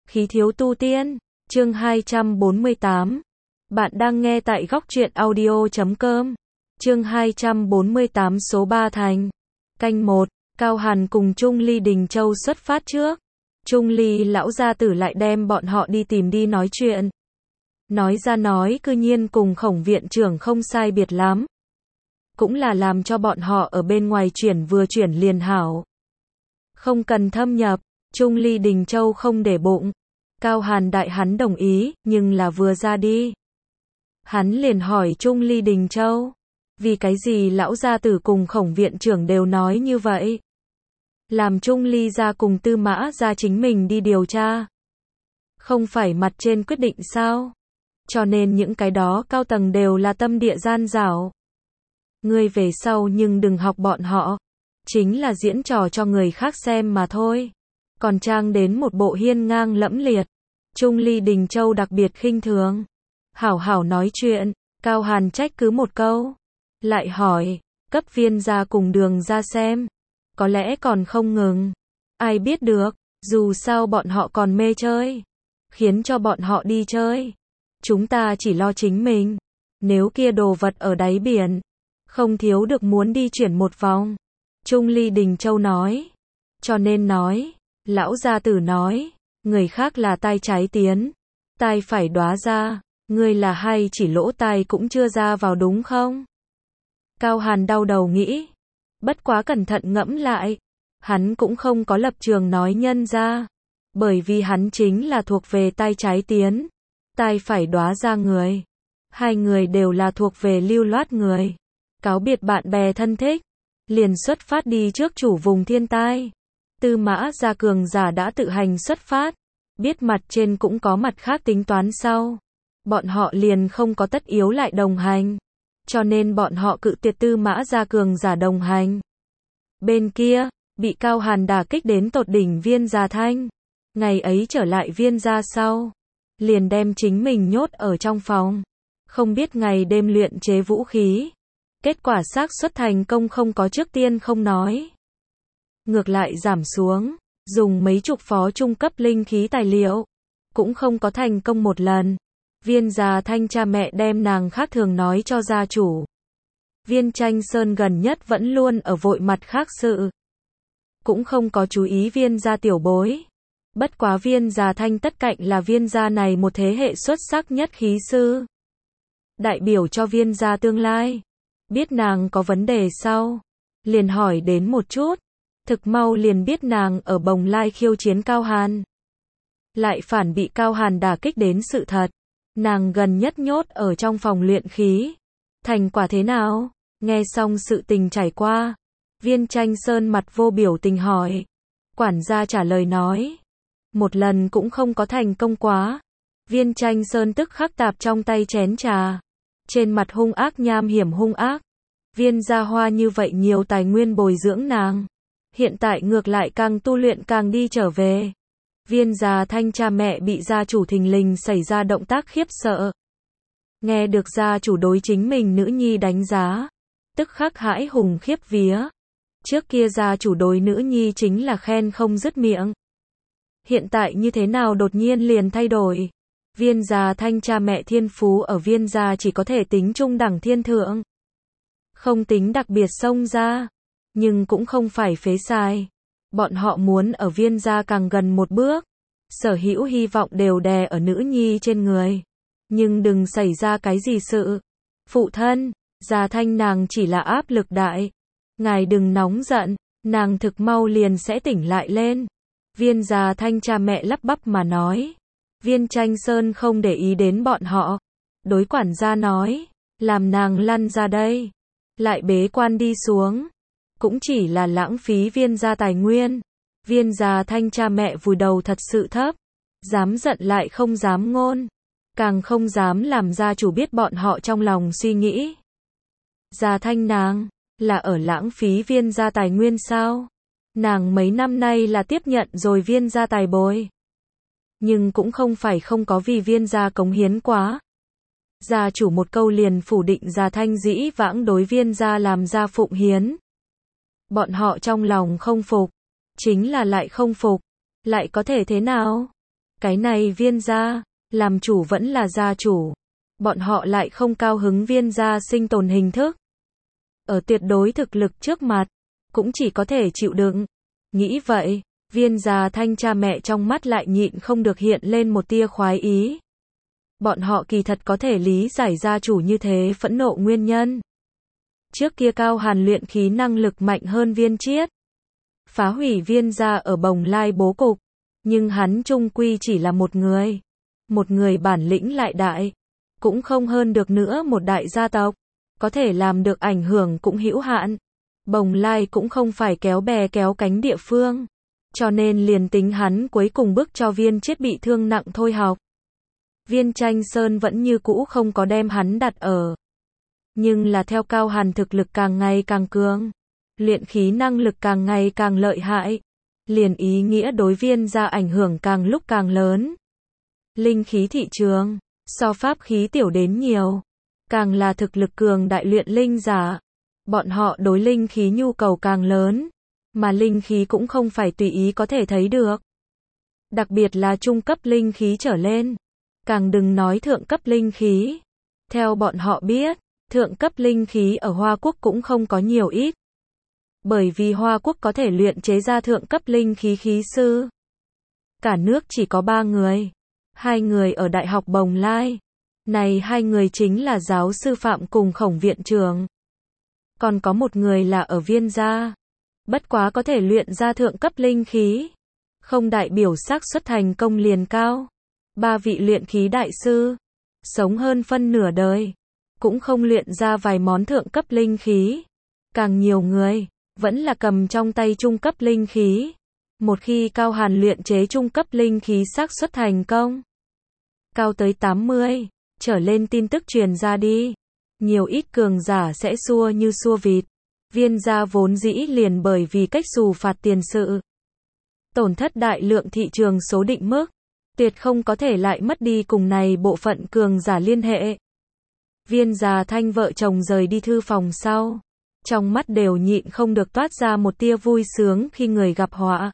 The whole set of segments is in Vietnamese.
Khí thiếu tu tiên, chương 248. Bạn đang nghe tại góc truyện audio.com. Chương 248 số 3 thành. Canh 1, Cao Hàn cùng Trung Ly Đình Châu xuất phát trước. Trung Ly lão gia tử lại đem bọn họ đi tìm đi nói chuyện. Nói ra nói cư nhiên cùng Khổng viện trưởng không sai biệt lắm. Cũng là làm cho bọn họ ở bên ngoài chuyển vừa chuyển liền hảo. Không cần thâm nhập, Trung Ly Đình Châu không để bụng. Cao Hàn đại hắn đồng ý, nhưng là vừa ra đi. Hắn liền hỏi Trung Ly Đình Châu, vì cái gì lão gia tử cùng Khổng viện trưởng đều nói như vậy? Làm Trung Ly gia cùng Tư Mã gia chính mình đi điều tra. Không phải mặt trên quyết định sao? Cho nên những cái đó cao tầng đều là tâm địa gian dảo. Ngươi về sau nhưng đừng học bọn họ. Chính là diễn trò cho người khác xem mà thôi. Còn trang đến một bộ hiên ngang lẫm liệt. Trung Ly Đình Châu đặc biệt khinh thường. Hảo hảo nói chuyện, Cao Hàn trách cứ một câu. Lại hỏi, cấp Viên gia cùng Đường gia xem. Có lẽ còn không ngừng. Ai biết được, dù sao bọn họ còn mê chơi. Khiến cho bọn họ đi chơi. Chúng ta chỉ lo chính mình. Nếu kia đồ vật ở đáy biển, không thiếu được muốn đi chuyển một vòng. Trung Ly Đình Châu nói. Cho nên nói, lão gia tử nói, người khác là tai trái tiến, tai phải đóa ra, ngươi là hay chỉ lỗ tai cũng chưa ra vào đúng không? Cao Hàn đau đầu nghĩ, bất quá cẩn thận ngẫm lại, hắn cũng không có lập trường nói nhân ra, bởi vì hắn chính là thuộc về tai trái tiến, tai phải đóa ra người. Hai người đều là thuộc về lưu loát người. Cáo biệt bạn bè thân thích, liền xuất phát đi trước chủ vùng thiên tai. Tư Mã gia cường giả đã tự hành xuất phát, biết mặt trên cũng có mặt khác tính toán sau. Bọn họ liền không có tất yếu lại đồng hành, cho nên bọn họ cự tuyệt Tư Mã gia cường giả đồng hành. Bên kia, bị Cao Hàn đả kích đến tột đỉnh Viên gia Thanh. Ngày ấy trở lại Viên gia sau, liền đem chính mình nhốt ở trong phòng, không biết ngày đêm luyện chế vũ khí. Kết quả xác suất thành công không có trước tiên không nói. Ngược lại giảm xuống, dùng mấy chục phó trung cấp linh khí tài liệu, cũng không có thành công một lần. Viên gia Thanh cha mẹ đem nàng khác thường nói cho gia chủ. Viên Tranh Sơn gần nhất vẫn luôn ở vội mặt khác sự, cũng không có chú ý Viên gia tiểu bối. Bất quá Viên gia Thanh tất cạnh là Viên gia này một thế hệ xuất sắc nhất khí sư, đại biểu cho Viên gia tương lai. Biết nàng có vấn đề sau, liền hỏi đến một chút, thực mau liền biết nàng ở Bồng Lai khiêu chiến Cao Hàn. Lại phản bị Cao Hàn đả kích đến sự thật, nàng gần nhất nhốt ở trong phòng luyện khí. Thành quả thế nào? Nghe xong sự tình trải qua, Viên Tranh Sơn mặt vô biểu tình hỏi. Quản gia trả lời nói, một lần cũng không có thành công quá. Viên Tranh Sơn tức khắc tạp trong tay chén trà, trên mặt hung ác nham hiểm hung ác. Viên gia hoa như vậy nhiều tài nguyên bồi dưỡng nàng, hiện tại ngược lại càng tu luyện càng đi trở về. Viên gia Thanh cha mẹ bị gia chủ thình lình xảy ra động tác khiếp sợ. Nghe được gia chủ đối chính mình nữ nhi đánh giá, tức khắc hãi hùng khiếp vía. Trước kia gia chủ đối nữ nhi chính là khen không dứt miệng. Hiện tại như thế nào đột nhiên liền thay đổi? Viên gia Thanh cha mẹ thiên phú ở Viên gia chỉ có thể tính trung đẳng thiên thượng. Không tính đặc biệt xông ra, nhưng cũng không phải phế sai. Bọn họ muốn ở Viên gia càng gần một bước, sở hữu hy vọng đều đè ở nữ nhi trên người. Nhưng đừng xảy ra cái gì sự. Phụ thân, Gia Thanh nàng chỉ là áp lực đại. Ngài đừng nóng giận, nàng thực mau liền sẽ tỉnh lại lên. Viên gia Thanh cha mẹ lắp bắp mà nói. Viên Tranh Sơn không để ý đến bọn họ. Đối quản gia nói, làm nàng lăn ra đây. Lại bế quan đi xuống, cũng chỉ là lãng phí Viên gia tài nguyên. Viên gia Thanh cha mẹ vùi đầu thật sự thấp, dám giận lại không dám ngôn, càng không dám làm gia chủ biết bọn họ trong lòng suy nghĩ. Gia Thanh nàng, là ở lãng phí Viên gia tài nguyên sao? Nàng mấy năm nay là tiếp nhận rồi Viên gia tài bồi, nhưng cũng không phải không có vì Viên gia cống hiến quá. Gia chủ một câu liền phủ định Gia Thanh dĩ vãng đối Viên gia làm ra phụng hiến. Bọn họ trong lòng không phục, chính là lại không phục, lại có thể thế nào? Cái này Viên gia, làm chủ vẫn là gia chủ. Bọn họ lại không cao hứng Viên gia sinh tồn hình thức. Ở tuyệt đối thực lực trước mặt, cũng chỉ có thể chịu đựng. Nghĩ vậy, Viên gia Thanh cha mẹ trong mắt lại nhịn không được hiện lên một tia khoái ý. Bọn họ kỳ thật có thể lý giải gia chủ như thế phẫn nộ nguyên nhân. Trước kia Cao Hàn luyện khí năng lực mạnh hơn Viên Chiết, phá hủy Viên gia ở Bồng Lai bố cục, nhưng hắn chung quy chỉ là một người bản lĩnh lại đại, cũng không hơn được nữa một đại gia tộc, có thể làm được ảnh hưởng cũng hữu hạn. Bồng Lai cũng không phải kéo bè kéo cánh địa phương, cho nên liền tính hắn cuối cùng bức cho Viên Chiết bị thương nặng thôi học. Viên Tranh Sơn vẫn như cũ không có đem hắn đặt ở. Nhưng là theo Cao Hàn thực lực càng ngày càng cường, luyện khí năng lực càng ngày càng lợi hại, liền ý nghĩa đối Viên gia ảnh hưởng càng lúc càng lớn. Linh khí thị trường, so pháp khí tiểu đến nhiều, càng là thực lực cường đại luyện linh giả, bọn họ đối linh khí nhu cầu càng lớn, mà linh khí cũng không phải tùy ý có thể thấy được. Đặc biệt là trung cấp linh khí trở lên, càng đừng nói thượng cấp linh khí. Theo bọn họ biết, thượng cấp linh khí ở Hoa Quốc cũng không có nhiều ít. Bởi vì Hoa Quốc có thể luyện chế ra thượng cấp linh khí khí sư. Cả nước chỉ có 3 người. 2 người ở Đại học Bồng Lai. Này 2 người chính là giáo sư Phạm cùng Khổng viện trưởng. Còn có một người là ở Viên gia. Bất quá có thể luyện ra thượng cấp linh khí. Không đại biểu xác suất thành công liền cao. 3 vị luyện khí đại sư. Sống hơn phân nửa đời. Cũng không luyện ra vài món thượng cấp linh khí. Càng nhiều người, vẫn là cầm trong tay trung cấp linh khí. Một khi Cao Hàn luyện chế trung cấp linh khí xác suất thành công, cao tới 80, trở lên tin tức truyền ra đi. Nhiều ít cường giả sẽ xua như xua vịt. Viên gia vốn dĩ liền bởi vì cách xù phạt tiền sự. Tổn thất đại lượng thị trường số định mức. Tuyệt không có thể lại mất đi cùng này bộ phận cường giả liên hệ. Viên gia Thanh vợ chồng rời đi thư phòng sau. Trong mắt đều nhịn không được toát ra một tia vui sướng khi người gặp họa.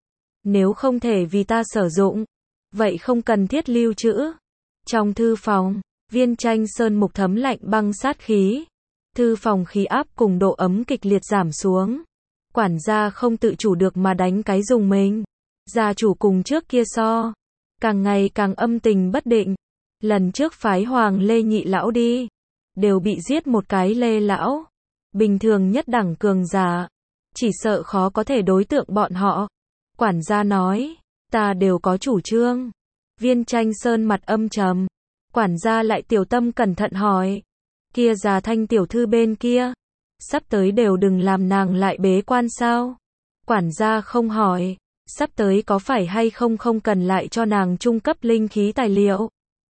Nếu không thể vì ta sử dụng, vậy không cần thiết lưu trữ. Trong thư phòng, Viên Tranh Sơn mục thấm lạnh băng sát khí. Thư phòng khí áp cùng độ ấm kịch liệt giảm xuống. Quản gia không tự chủ được mà đánh cái dùng mình. Gia chủ cùng trước kia so, càng ngày càng âm tình bất định. Lần trước phái Hoàng Lê nhị lão đi, đều bị giết một cái Lê lão. Bình thường nhất đẳng cường giả, chỉ sợ khó có thể đối tượng bọn họ. Quản gia nói, ta đều có chủ trương. Viên Tranh Sơn mặt âm trầm. Quản gia lại tiểu tâm cẩn thận hỏi, kia Già Thanh tiểu thư bên kia, sắp tới đều đừng làm nàng lại bế quan sao? Quản gia không hỏi, sắp tới có phải hay không không cần lại cho nàng trung cấp linh khí tài liệu.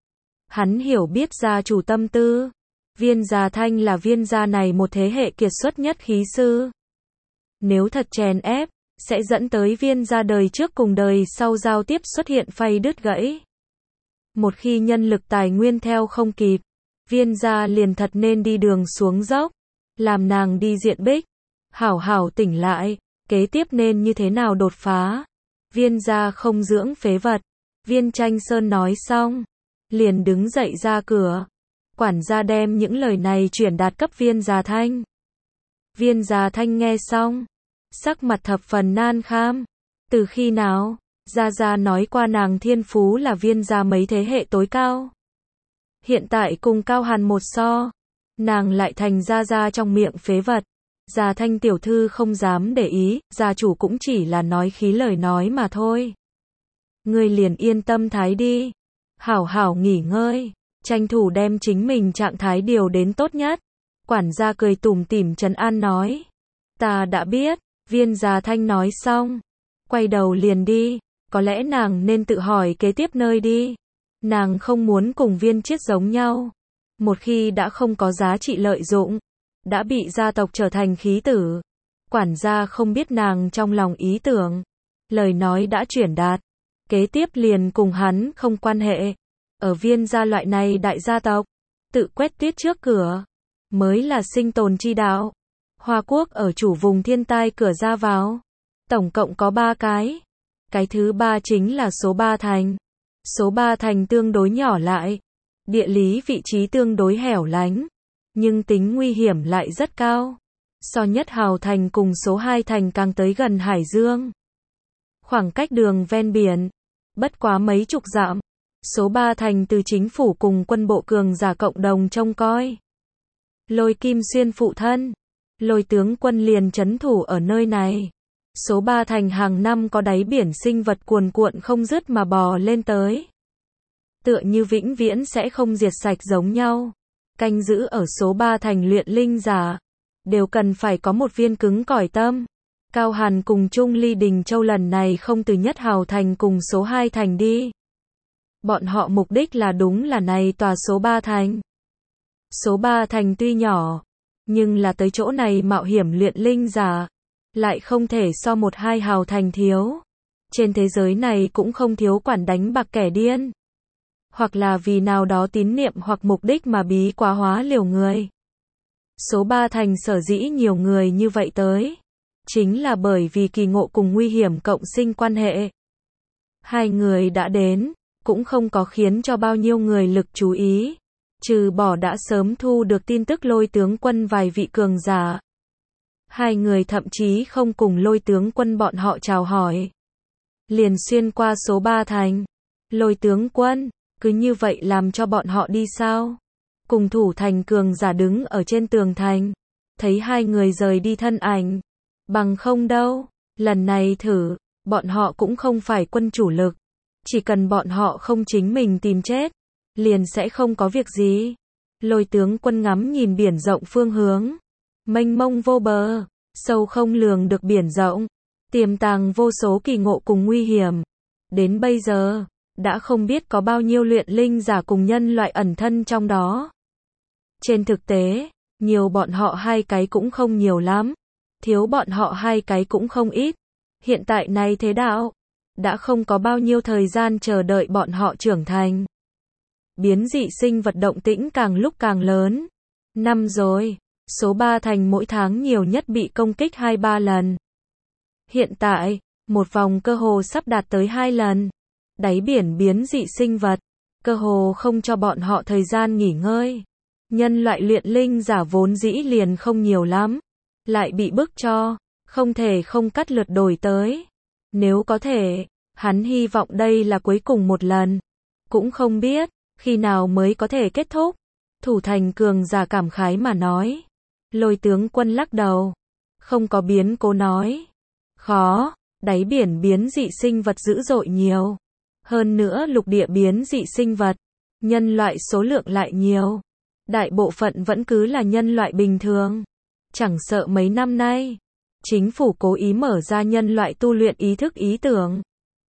Hắn hiểu biết gia chủ tâm tư. Viên Già Thanh là Viên gia này một thế hệ kiệt xuất nhất khí sư. Nếu thật chèn ép, sẽ dẫn tới Viên gia đời trước cùng đời sau giao tiếp xuất hiện phay đứt gãy. Một khi nhân lực tài nguyên theo không kịp, Viên gia liền thật nên đi đường xuống dốc. Làm nàng đi diện bích. Hảo hảo tỉnh lại, kế tiếp nên như thế nào đột phá. Viên gia không dưỡng phế vật. Viên Tranh Sơn nói xong, liền đứng dậy ra cửa. Quản gia đem những lời này chuyển đạt cấp Viên Già Thanh. Viên Già Thanh nghe xong, sắc mặt thập phần nan kham. Từ khi nào, Gia Gia nói qua nàng thiên phú là Viên gia mấy thế hệ tối cao. Hiện tại cùng Cao Hàn một so, nàng lại thành Gia Gia trong miệng phế vật. Già Thanh tiểu thư không dám để ý, gia chủ cũng chỉ là nói khí lời nói mà thôi. Ngươi liền yên tâm thái đi, hảo hảo nghỉ ngơi, tranh thủ đem chính mình trạng thái điều đến tốt nhất. Quản gia cười tủm tỉm trấn an nói, ta đã biết. Viên Già Thanh nói xong, quay đầu liền đi. Có lẽ nàng nên tự hỏi kế tiếp nơi đi. Nàng không muốn cùng Viên Chiết giống nhau. Một khi đã không có giá trị lợi dụng, đã bị gia tộc trở thành khí tử. Quản gia không biết nàng trong lòng ý tưởng. Lời nói đã chuyển đạt. Kế tiếp liền cùng hắn không quan hệ. Ở Viên gia loại này đại gia tộc, tự quét tuyết trước cửa, mới là sinh tồn chi đạo. Hoa Quốc ở chủ vùng thiên tai cửa ra vào. Tổng cộng có 3 cái. Cái thứ 3 chính là số 3 thành. Số 3 thành tương đối nhỏ lại, địa lý vị trí tương đối hẻo lánh, nhưng tính nguy hiểm lại rất cao. So Nhất Hào thành cùng số 2 thành càng tới gần Hải Dương. Khoảng cách đường ven biển, bất quá mấy chục dặm. Số 3 thành từ chính phủ cùng quân bộ cường giả cộng đồng trông coi. Lôi Kim Xuyên phụ thân, Lôi tướng quân liền trấn thủ ở nơi này. Số 3 thành hàng năm có đáy biển sinh vật cuồn cuộn không dứt mà bò lên tới. Tựa như vĩnh viễn sẽ không diệt sạch giống nhau. Canh giữ ở số 3 thành luyện linh giả, đều cần phải có một viên cứng cỏi tâm. Cao Hàn cùng Trung Ly Đình Châu lần này không từ Nhất Hào thành cùng số 2 thành đi. Bọn họ mục đích là đúng là này tòa số 3 thành. Số 3 thành tuy nhỏ, nhưng là tới chỗ này mạo hiểm luyện linh giả, lại không thể so 1-2 hào thành thiếu. Trên thế giới này cũng không thiếu quản đánh bạc kẻ điên. Hoặc là vì nào đó tín niệm hoặc mục đích mà bí quá hóa liều người. Số 3 thành sở dĩ nhiều người như vậy tới, chính là bởi vì kỳ ngộ cùng nguy hiểm cộng sinh quan hệ. Hai người đã đến, cũng không có khiến cho bao nhiêu người lực chú ý, trừ bỏ đã sớm thu được tin tức Lôi tướng quân vài vị cường giả. Hai người thậm chí không cùng Lôi tướng quân bọn họ chào hỏi, liền xuyên qua số 3 thành. Lôi tướng quân, cứ như vậy làm cho bọn họ đi sao? Cùng thủ thành cường giả đứng ở trên tường thành, thấy hai người rời đi thân ảnh. Bằng không đâu, lần này thử, bọn họ cũng không phải quân chủ lực. Chỉ cần bọn họ không chính mình tìm chết, liền sẽ không có việc gì. Lôi tướng quân ngắm nhìn biển rộng phương hướng, mênh mông vô bờ, sâu không lường được biển rộng, tiềm tàng vô số kỳ ngộ cùng nguy hiểm. Đến bây giờ, đã không biết có bao nhiêu luyện linh giả cùng nhân loại ẩn thân trong đó. Trên thực tế, nhiều bọn họ hai cái cũng không nhiều lắm, thiếu bọn họ hai cái cũng không ít. Hiện tại này thế đạo, đã không có bao nhiêu thời gian chờ đợi bọn họ trưởng thành. Biến dị sinh vật động tĩnh càng lúc càng lớn. Năm rồi, số 3 thành mỗi tháng nhiều nhất bị công kích 2-3 lần. Hiện tại, một vòng cơ hồ sắp đạt tới 2 lần. Đáy biển biến dị sinh vật, cơ hồ không cho bọn họ thời gian nghỉ ngơi. Nhân loại luyện linh giả vốn dĩ liền không nhiều lắm, lại bị bức cho, không thể không cắt lượt đổi tới. Nếu có thể, hắn hy vọng đây là cuối cùng một lần. Cũng không biết, khi nào mới có thể kết thúc. Thủ thành cường giả cảm khái mà nói. Lôi tướng quân lắc đầu. Không có biến cố nói. Khó, đáy biển biến dị sinh vật dữ dội nhiều. Hơn nữa lục địa biến dị sinh vật, nhân loại số lượng lại nhiều. Đại bộ phận vẫn cứ là nhân loại bình thường. Chẳng sợ mấy năm nay, chính phủ cố ý mở ra nhân loại tu luyện ý thức ý tưởng.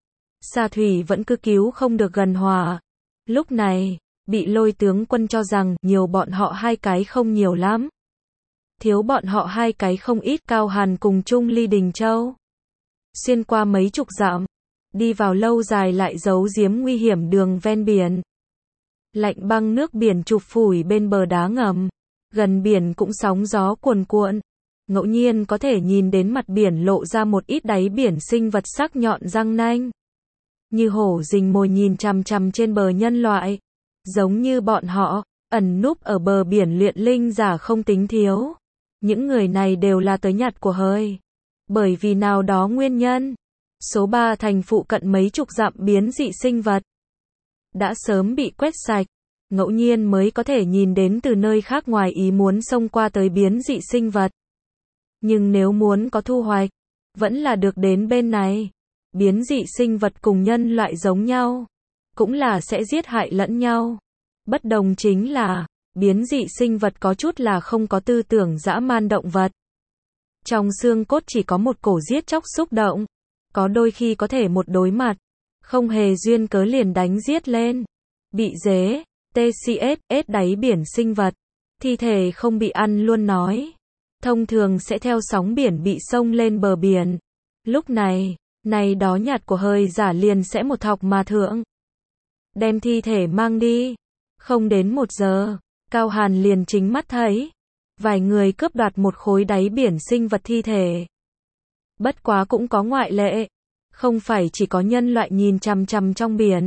Sa thủy vẫn cứ cứu không được gần hòa. Lúc này, bị Lôi tướng quân cho rằng nhiều bọn họ hai cái không nhiều lắm. Thiếu bọn họ hai cái không ít. Cao Hàn cùng Trung Ly Đình Châu. Xuyên qua mấy chục dặm, đi vào lâu dài lại giấu giếm nguy hiểm đường ven biển. Lạnh băng nước biển chụp phủi bên bờ đá ngầm. Gần biển cũng sóng gió cuồn cuộn. Ngẫu nhiên có thể nhìn đến mặt biển lộ ra một ít đáy biển sinh vật sắc nhọn răng nanh. Như hổ rình mồi nhìn chằm chằm trên bờ nhân loại. Giống như bọn họ, ẩn núp ở bờ biển luyện linh giả không tính thiếu. Những người này đều là tới nhặt của hời. Bởi vì nào đó nguyên nhân, số 3 thành phụ cận mấy chục dặm biến dị sinh vật đã sớm bị quét sạch. Ngẫu nhiên mới có thể nhìn đến từ nơi khác ngoài ý muốn xông qua tới biến dị sinh vật. Nhưng nếu muốn có thu hoạch, vẫn là được đến bên này. Biến dị sinh vật cùng nhân loại giống nhau, cũng là sẽ giết hại lẫn nhau. Bất đồng chính là, biến dị sinh vật có chút là không có tư tưởng dã man động vật. Trong xương cốt chỉ có một cổ giết chóc xúc động. Có đôi khi có thể một đối mặt, không hề duyên cớ liền đánh giết lên. Bị dế, TCS, đáy biển sinh vật, thi thể không bị ăn luôn nói. Thông thường sẽ theo sóng biển bị xông lên bờ biển. Lúc này, này đó nhặt của hơi giả liền sẽ một thọc mà thượng. Đem thi thể mang đi. Không đến 1 giờ, Cao Hàn liền chính mắt thấy. Vài người cướp đoạt một khối đáy biển sinh vật thi thể. Bất quá cũng có ngoại lệ. Không phải chỉ có nhân loại nhìn chằm chằm trong biển.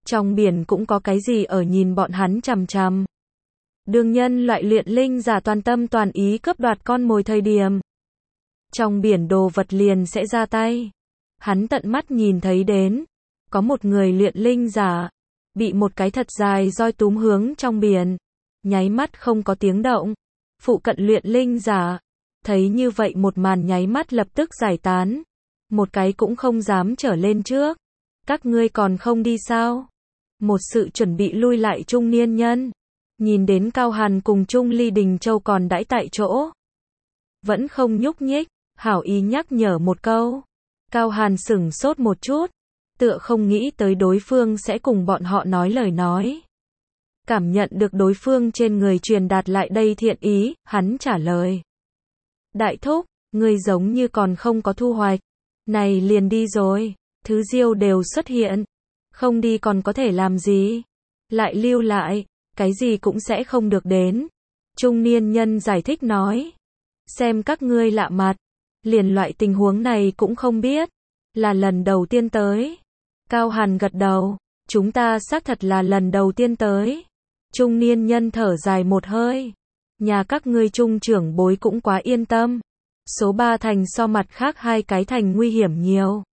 Trong biển cũng có cái gì ở nhìn bọn hắn chằm chằm. Đương nhân loại luyện linh giả toàn tâm toàn ý cướp đoạt con mồi thời điểm. Trong biển đồ vật liền sẽ ra tay. Hắn tận mắt nhìn thấy đến. Có một người luyện linh giả. Bị một cái thật dài roi túm hướng trong biển. Nháy mắt không có tiếng động. Phụ cận luyện linh giả. Thấy như vậy một màn nháy mắt lập tức giải tán. Một cái cũng không dám trở lên trước. Các ngươi còn không đi sao? Một sự chuẩn bị lui lại trung niên nhân. Nhìn đến Cao Hàn cùng Trung Ly Đình Châu còn đãi tại chỗ. Vẫn không nhúc nhích, hảo ý nhắc nhở một câu. Cao Hàn sửng sốt một chút. Tựa không nghĩ tới đối phương sẽ cùng bọn họ nói lời nói. Cảm nhận được đối phương trên người truyền đạt lại đây thiện ý, hắn trả lời. Đại thúc, ngươi giống như còn không có thu hoạch. Này liền đi rồi, thứ diêu đều xuất hiện. Không đi còn có thể làm gì? Lại lưu lại, cái gì cũng sẽ không được đến. Trung niên nhân giải thích nói. Xem các ngươi lạ mặt. Liền loại tình huống này cũng không biết. Là lần đầu tiên tới. Cao Hàn gật đầu. Chúng ta xác thật là lần đầu tiên tới. Trung niên nhân thở dài một hơi. Nhà các ngươi trung trưởng bối cũng quá yên tâm. Số 3 thành so mặt khác hai cái thành nguy hiểm nhiều.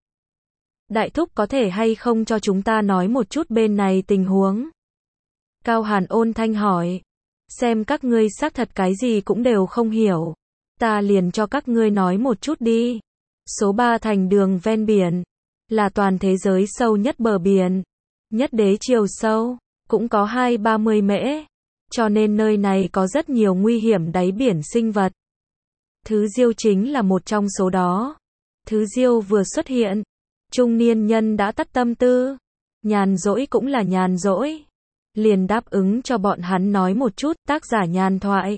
Đại thúc có thể hay không cho chúng ta nói một chút bên này tình huống? Cao Hàn ôn thanh hỏi. Xem các ngươi xác thật cái gì cũng đều không hiểu. Ta liền cho các ngươi nói một chút đi. Số 3 thành đường ven biển. Là toàn thế giới sâu nhất bờ biển. Nhất đế chiều sâu. Cũng có 2-30 mễ. Cho nên nơi này có rất nhiều nguy hiểm đáy biển sinh vật. Thứ diêu chính là một trong số đó. Thứ diêu vừa xuất hiện. Trung niên nhân đã tắt tâm tư. Nhàn rỗi cũng là nhàn rỗi. Liền đáp ứng cho bọn hắn nói một chút tác giả nhàn thoại.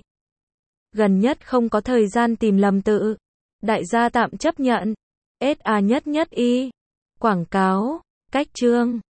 Gần nhất không có thời gian tìm lầm tự. Đại gia tạm chấp nhận. SA nhất nhất y. Quảng cáo. Cách chương.